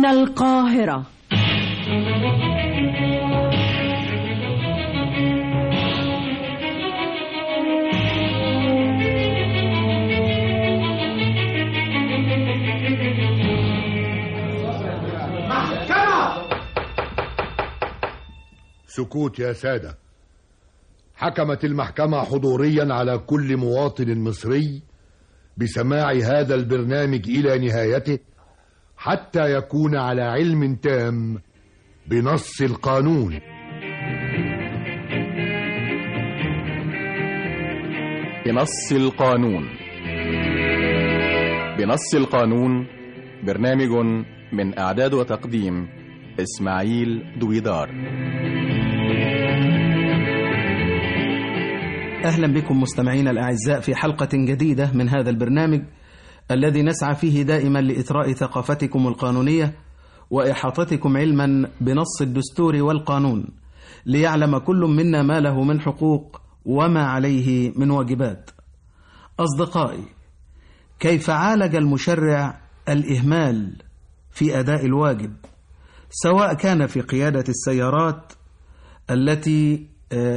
هنا القاهرة. سكوت يا سادة. حكمت المحكمة حضوريا على كل مواطن مصري بسماع هذا البرنامج إلى نهايته حتى يكون على علم تام بنص القانون. بنص القانون. بنص القانون برنامج من إعداد وتقديم إسماعيل دويدار. أهلا بكم مستمعينا الأعزاء في حلقة جديدة من هذا البرنامج الذي نسعى فيه دائما لإثراء ثقافتكم القانونية وإحاطتكم علما بنص الدستور والقانون، ليعلم كل منا ما له من حقوق وما عليه من واجبات. أصدقائي، كيف عالج المشرع الإهمال في أداء الواجب، سواء كان في قيادة السيارات التي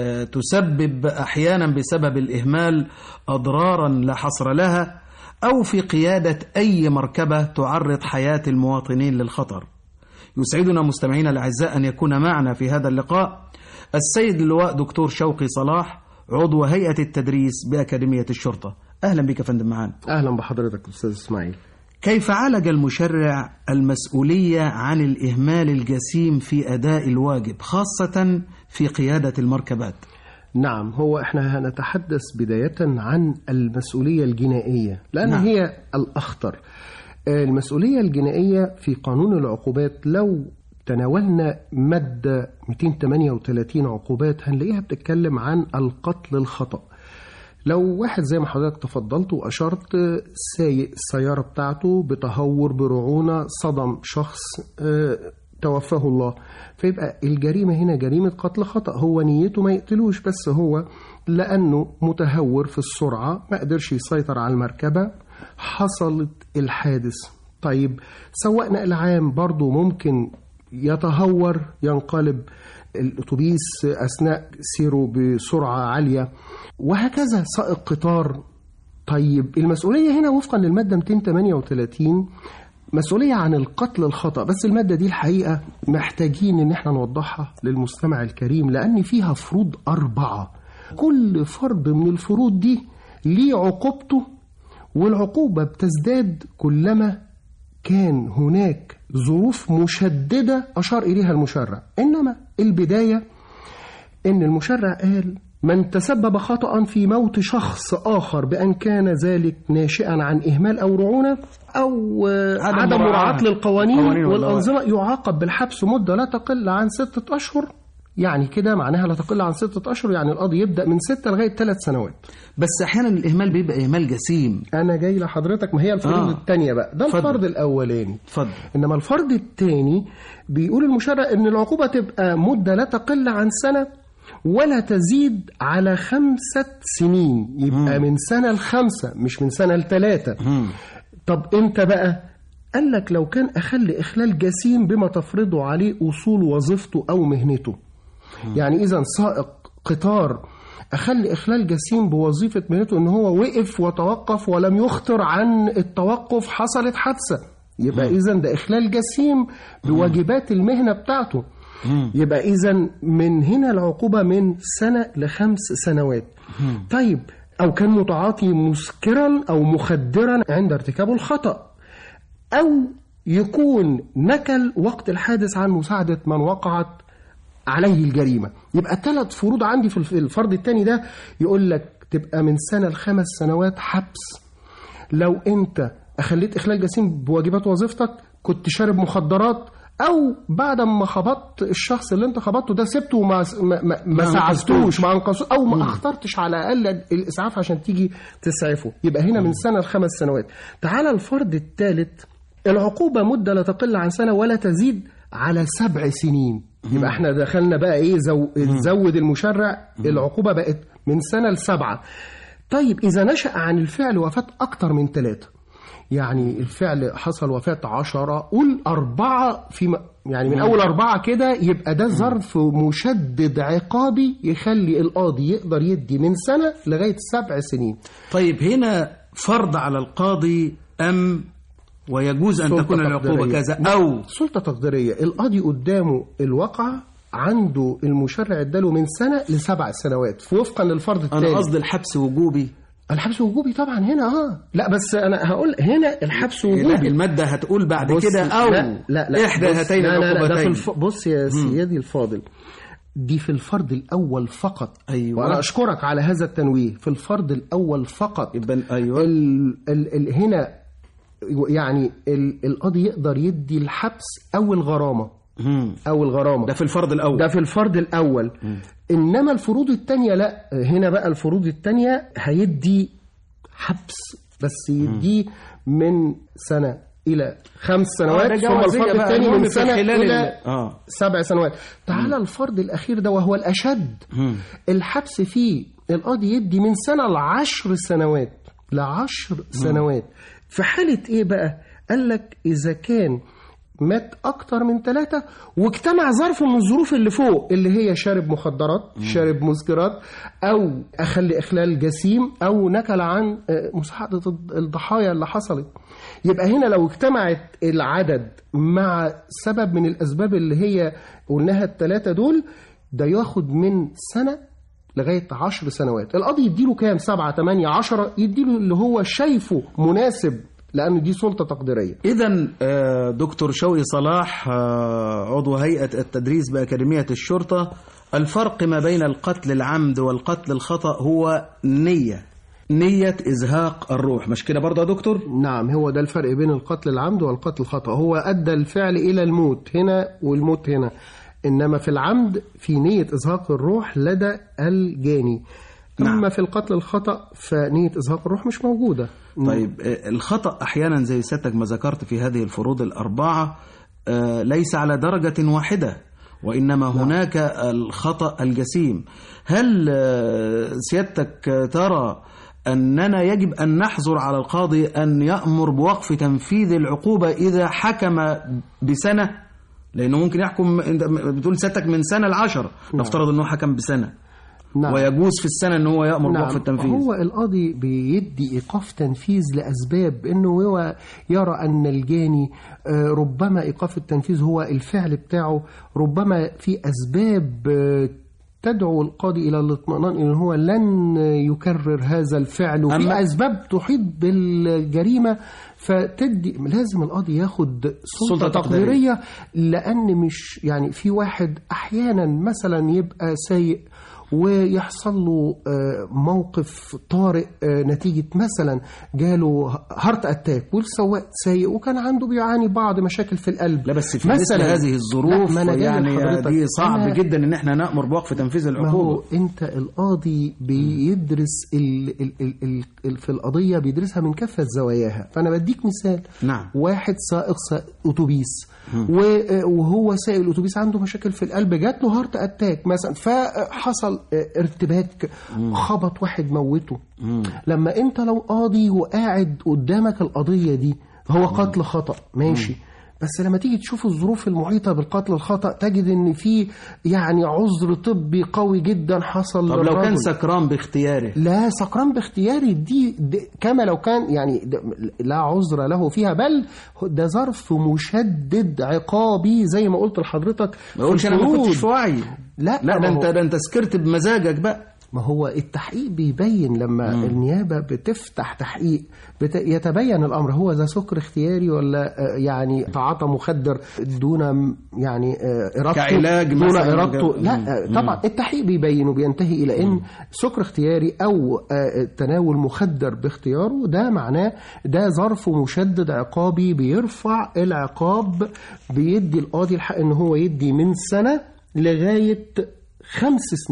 تسبب أحيانا بسبب الإهمال أضرارا لا حصر لها، أو في قيادة أي مركبة تعرض حياة المواطنين للخطر. يسعدنا مستمعينا الأعزاء أن يكون معنا في هذا اللقاء السيد اللواء دكتور شوقي صلاح، عضو هيئة التدريس بأكاديمية الشرطة. أهلا بك فندم معانا. أهلا بحضرتك أستاذ إسماعيل. كيف عالج المشرع المسؤولية عن الإهمال الجسيم في أداء الواجب خاصة في قيادة المركبات؟ نعم، هو احنا هنتحدث بداية عن المسؤولية الجنائية لأن نعم. هي الأخطر. المسؤولية الجنائية في قانون العقوبات لو تناولنا مادة 238 عقوبات هنلاقيها بتتكلم عن القتل الخطأ. لو واحد زي ما حضرتك تفضلت وأشرت سايق السيارة بتاعته بتهور برعونة صدم شخص توفاه الله، فيبقى الجريمة هنا جريمة قتل خطأ. هو نيته ما يقتلوش، بس هو لأنه متهور في السرعة ما قدرش يسيطر على المركبة، حصلت الحادث. طيب سواق نقل عام برضو ممكن يتهور ينقلب الأتوبيس أثناء سيره بسرعة عالية، وهكذا سائق قطار. طيب المسؤولية هنا وفقا للمادة 238 مسؤولية عن القتل الخطأ، بس المادة دي الحقيقة محتاجين ان احنا نوضحها للمستمع الكريم لأن فيها فروض 4. كل فرد من الفروض دي ليه عقوبته، والعقوبة بتزداد كلما كان هناك ظروف مشددة أشار إليها المشرع. إنما البداية إن المشرع قال من تسبب خطأ في موت شخص آخر بأن كان ذلك ناشئا عن إهمال أو رعونة أو عدم مراعاة للقوانين والأنظمة يعاقب بالحبس مدة لا تقل عن 6 أشهر. يعني كده معناها لا تقل عن 6 أشهر، يعني القاضي يبدأ من 6 لغاية 3 سنوات. بس أحيانا الإهمال بيبقى إهمال جسيم. أنا جاي لحضرتك، ما هي الفروض الثانية بقى، ده الفرض الأولاني. فضل. إنما الفرض الثاني بيقول المشرع إن العقوبة تبقى مدة لا تقل عن 1 سنة ولا تزيد على 5 سنين. يبقى من 1 ل5 مش من 1 ل3. طب امتى بقى؟ قال لك لو كان أخل إخلال جسيم بما تفرضه عليه أصول وظيفته أو مهنته. يعني إذا سائق قطار أخل إخلال جسيم بوظيفة مهنته إن هو وقف وتوقف ولم يخطر عن التوقف، حصلت حادثة، يبقى إذا ده إخلال جسيم بواجبات المهنة بتاعته. يبقى إذن من هنا العقوبة من 1 سنة ل5 سنوات. طيب أو كان متعاطي مسكرا أو مخدرا عند ارتكابه الخطأ، أو يكون نكل وقت الحادث عن مساعدة من وقعت عليه الجريمة. يبقى 3 فروض عندي في الفرض الثاني ده. يقول لك تبقى من 1 سنة ل5 سنوات حبس لو أنت أخليت إخلال جسيم بواجبات وظيفتك، كنت شارب مخدرات، أو بعد ما خبطت الشخص اللي أنت خبطته ده سبته وما ما ساعدتوش، ما أنقذتوش، أو ما أخطرتش على الأقل الإسعاف عشان تيجي تسعفه. يبقى هنا من 1 سنة ل5 سنوات. تعالى الفرض الثالث، العقوبة مدة لا تقل عن 1 سنة ولا تزيد على 7 سنين. يبقى احنا دخلنا بقى ايه، زود المشرع العقوبة بقت من 1 سنة ل7. طيب إذا نشأ عن الفعل وفاة أكتر من 3، يعني الفعل حصل وفاة 10، قول 4 يعني من أول 4 كده، يبقى ده ظرف مشدد عقابي يخلي القاضي يقدر يدي من سنة لغاية 7 سنين. طيب هنا فرض على القاضي أم ويجوز أن تكون العقوبة كذا أو سلطة تقديرية؟ القاضي قدامه الواقعة، عنده المشرع اداله من سنة ل7 سنوات وفقا للفرض التالي. أنا قصدي الحبس وجوبي. الحبس وجوبي طبعا هنا لا، بس انا هقول هنا الحبس وجوبي. لا، المادة هتقول بعد كده او لا احدى هاتين العقوبتين. بص يا سيدي الفاضل، دي في الفرض الأول فقط. أيوة. وأنا أشكرك على هذا التنويه، في الفرض الأول فقط. أيوة. هنا يعني القاضي يقدر يدي الحبس أو الغرامة. أو الغرامة ده في الفرض الأول. ده في الفرض الأول. إنما الفروض التانية لا، هنا بقى الفروض التانية هيدي حبس، بس يديه من سنة إلى 5 سنوات، ثم الفرض الثاني من سنة إلى 7 سنوات. تعالى الفرض الأخير ده وهو الأشد، الحبس فيه القاضي يدي من سنة ل10 سنوات. ل10 سنوات. في حالة إيه بقى؟ قال لك إذا كان مات أكتر من 3 واجتمع ظرف من الظروف اللي فوق، اللي هي شارب مخدرات، شارب مسكرات، أو إخلال جسيم، أو نكل عن مساعدة الضحايا اللي حصلت. يبقى هنا لو اجتمعت العدد مع سبب من الأسباب اللي هي قلناها ال3 دول، ده ياخد من سنة لغاية 10 سنوات. القاضي يديله كام؟ 7 8 10، يديله اللي هو شايفه مناسب، لأنه دي سلطة تقديرية. إذن دكتور شوقي صلاح، عضو هيئة التدريس بأكاديمية الشرطة، الفرق ما بين القتل العمد والقتل الخطأ هو نية إزهاق الروح، مش كده برضه يا دكتور؟ نعم، هو ده الفرق بين القتل العمد والقتل الخطأ. هو أدى الفعل إلى الموت هنا والموت هنا، إنما في العمد في نية إزهاق الروح لدى الجاني. أما في القتل الخطأ فنية إزهاق الروح مش موجودة. طيب الخطأ أحيانا زي سيادتك ما ذكرت في هذه الفروض ال4 ليس على درجة واحدة، وإنما هناك الخطأ الجسيم. هل سيادتك ترى أننا يجب أن نحظر على القاضي أن يأمر بوقف تنفيذ العقوبة إذا حكم بسنة؟ لأنه ممكن يحكم، بتقول سيادتك من سنة ل10، نفترض أنه حكم بسنة. نعم. ويجوز في السنة أنه هو يأمر بوقف التنفيذ. هو القاضي بيدي إيقاف تنفيذ لأسباب، أنه هو يرى أن الجاني ربما إيقاف التنفيذ هو الفعل بتاعه، ربما في أسباب تدعو القاضي إلى الاطمئنان إن هو لن يكرر هذا الفعل، وفي أسباب تحيط بالجريمة، فتدي لازم القاضي ياخد سلطة تقديرية. لأن مش يعني في واحد أحيانا مثلا يبقى سايق ويحصل له موقف طارئ نتيجة مثلا جاله هارت أتاك، والسواق سايق وكان عنده بيعاني بعض مشاكل في القلب. لا بس في مثل هذه الظروف يعني دي صعب جدا ان احنا نأمر بوقف تنفيذ العقوبة. انت القاضي بيدرس في القضية بيدرسها من كافة زواياها. فأنا بديك مثال. نعم. واحد سائق أتوبيس، وهو سائق الأتوبيس عنده مشاكل في القلب، جات له هارت أتاك مثلا، فحصل ارتباك، خبط واحد موته. لما انت لو قاضي وقاعد قدامك القضية دي، هو قتل خطأ ماشي، بس لما تيجي تشوف الظروف المحيطة بالقتل الخطأ تجد ان في يعني عذر طبي قوي جدا حصل. طب لو كان سكران باختياره؟ لا، سكران باختياري دي كما لو كان يعني لا عذر له فيها، بل ده ظرف مشدد عقابي زي ما قلت لحضرتك. ما قلتش انا ما كنتش في وعي. لا ده انت سكرت بمزاجك بقى. ما هو التحقيق بيبين لما النيابة بتفتح تحقيق يتبين الأمر هو ذا سكر اختياري ولا يعني تعاطى مخدر دون يعني إرادته، كعلاج دون إرادته. لا طبعا التحقيق بيبين وبينتهي إلى إن سكر اختياري أو تناول مخدر باختياره، ده معناه ده ظرف مشدد عقابي بيرفع العقاب، بيدي القاضي الحق إن هو يدي من سنة لغاية 5 سنين.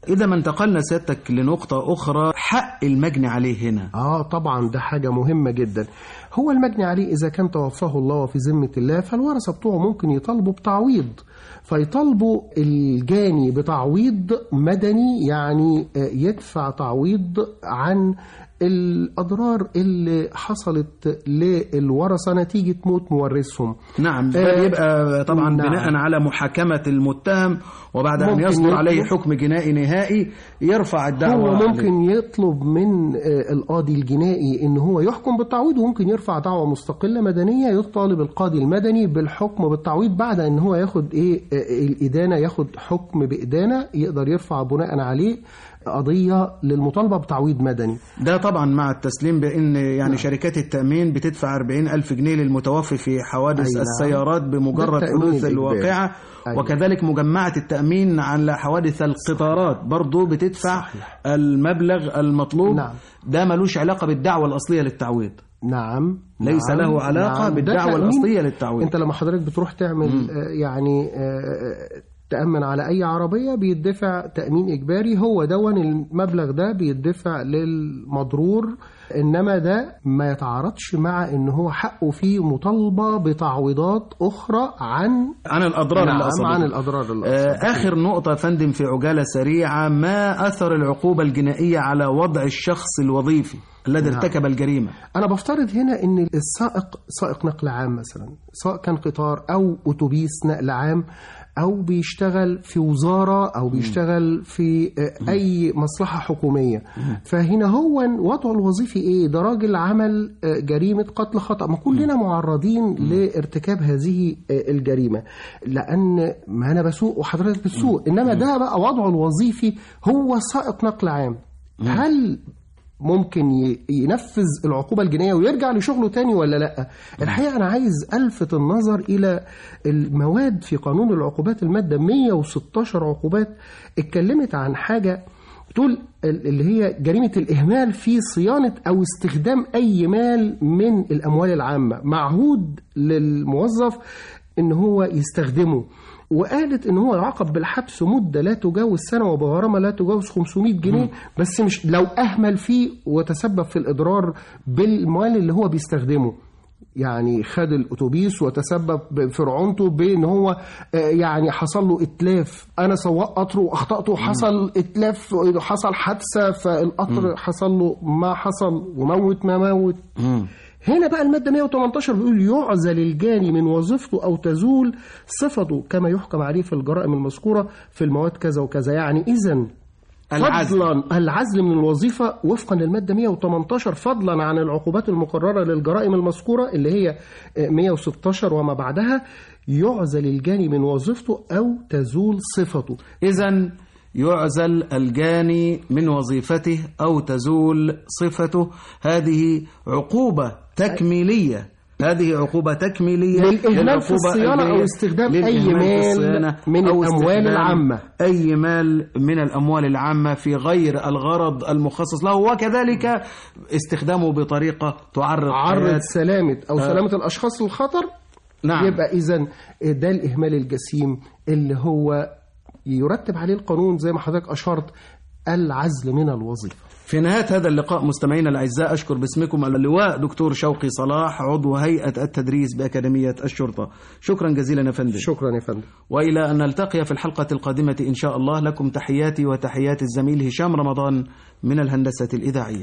إذا ما انتقلنا سيادتك لنقطة أخرى، حق المجني عليه هنا. طبعا ده حاجة مهمة جدا. هو المجني عليه إذا كان توفاه الله وفي ذمة الله، فالورثة بتوعه ممكن يطالبوا بتعويض، فيطالبوا الجاني بتعويض مدني، يعني يدفع تعويض عن الأضرار اللي حصلت للورثة نتيجة موت مورثهم. نعم، ده يبقى طبعا بناء على محاكمة المتهم، وبعد أن يصدر عليه حكم جنائي نهائي يرفع الدعوة. هو ممكن يطلب من القاضي الجنائي إن هو يحكم بالتعويض، وممكن يرفع دعوة مستقلة مدنية يطالب القاضي المدني بالحكم بالتعويض بعد أن هو ياخد الإدانة، ياخد حكم بإدانة يقدر يرفع بناء عليه قضية للمطالبة بتعويض مدني. ده طبعا مع التسليم بأن يعني شركات التأمين بتدفع 40,000 جنيه للمتوفي في حوادث السيارات بمجرد حدوث الواقعة. وكذلك مجمعة التأمين على حوادث القطارات برضو بتدفع المبلغ المطلوب. ده ملوش علاقة بالدعوة الأصلية للتعويض. ليس له علاقة بالدعوة الأصلية للتعويض. انت لما حضرتك بتروح تعمل يعني تأمن على أي عربية بيدفع تأمين إجباري، هو دون المبلغ ده بيدفع للمضرور، إنما ده ما يتعارضش مع إن هو حقه فيه مطالبة بتعويضات أخرى عن الأضرار اللي أصابته. عن الأضرار اللي أصابته. آخر نقطة فندم في عجالة سريعة، ما أثر العقوبة الجنائية على وضع الشخص الوظيفي الذي ارتكب الجريمة؟ أنا بفترض هنا إن سائق نقل عام مثلا، سواء كان قطار أو أتوبيس نقل عام، أو بيشتغل في وزارة، أو بيشتغل في أي مصلحة حكومية، فهنا هو وضعه الوظيفي إيه؟ ده راجل عمل جريمة قتل خطأ. ما كلنا معرضين لارتكاب هذه الجريمة، لأن ما أنا بسوق وحضرتك بتسوق، إنما ده بقى وضعه الوظيفي هو سائق نقل عام. هل ممكن ينفذ العقوبة الجنائية ويرجع لشغله تاني ولا لا؟ الحقيقة أنا عايز ألفت النظر إلى المواد في قانون العقوبات، المادة 116 عقوبات اتكلمت عن حاجة تقول اللي هي جريمة الإهمال في صيانة أو استخدام أي مال من الأموال العامة معهود للموظف إن هو يستخدمه، وقالت ان هو يعاقب بالحبس مده لا تجاوز سنه وبغرامه لا تجاوز 500 جنيه، بس مش لو اهمل فيه وتسبب في الاضرار بالمال اللي هو بيستخدمه. يعني خد الاتوبيس وتسبب في رعونته بان هو يعني حصل له اتلاف، انا سواق قطر واخطاته حصل اتلاف، حصل حادثه فالقطر حصل له ما حصل وموت ما موت. هنا بقى المادة 118 بيقول يعزل الجاني من وظيفته أو تزول صفته كما يحكم عليه في الجرائم المذكورة في المواد كذا وكذا. يعني إذن العزل من الوظيفة وفقا للمادة 118 فضلا عن العقوبات المقررة للجرائم المذكورة اللي هي 116 وما بعدها، يعزل الجاني من وظيفته أو تزول صفته. إذن يعزل الجاني من وظيفته أو تزول صفته. هذه عقوبة تكميلية، للإهمال في الصيانة أو استخدام أي مال من الأموال العامة، أي مال من الأموال العامة في غير الغرض المخصص له، وكذلك استخدامه بطريقة تعرض سلامة أو سلامة الأشخاص للخطر. يبقى إذن ده الإهمال الجسيم اللي هو يرتب عليه القانون زي ما حضرتك أشرت العزل من الوظيفة. في نهاية هذا اللقاء مستمعينا الأعزاء، أشكر باسمكم اللواء دكتور شوقي صلاح عضو هيئة التدريس بأكاديمية الشرطة. شكرا جزيلا يا فندم. شكرا يا فندم. وإلى أن نلتقي في الحلقة القادمة إن شاء الله، لكم تحياتي وتحيات الزميل هشام رمضان من الهندسة الإذاعية.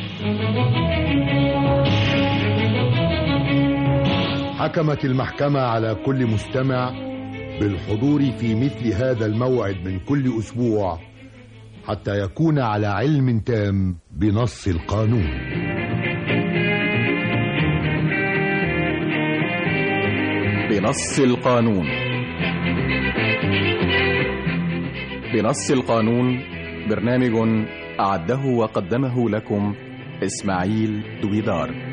حكمت المحكمة على كل مستمع بالحضور في مثل هذا الموعد من كل أسبوع حتى يكون على علم تام بنص القانون. بنص القانون. بنص القانون برنامج أعده وقدمه لكم إسماعيل دويدار.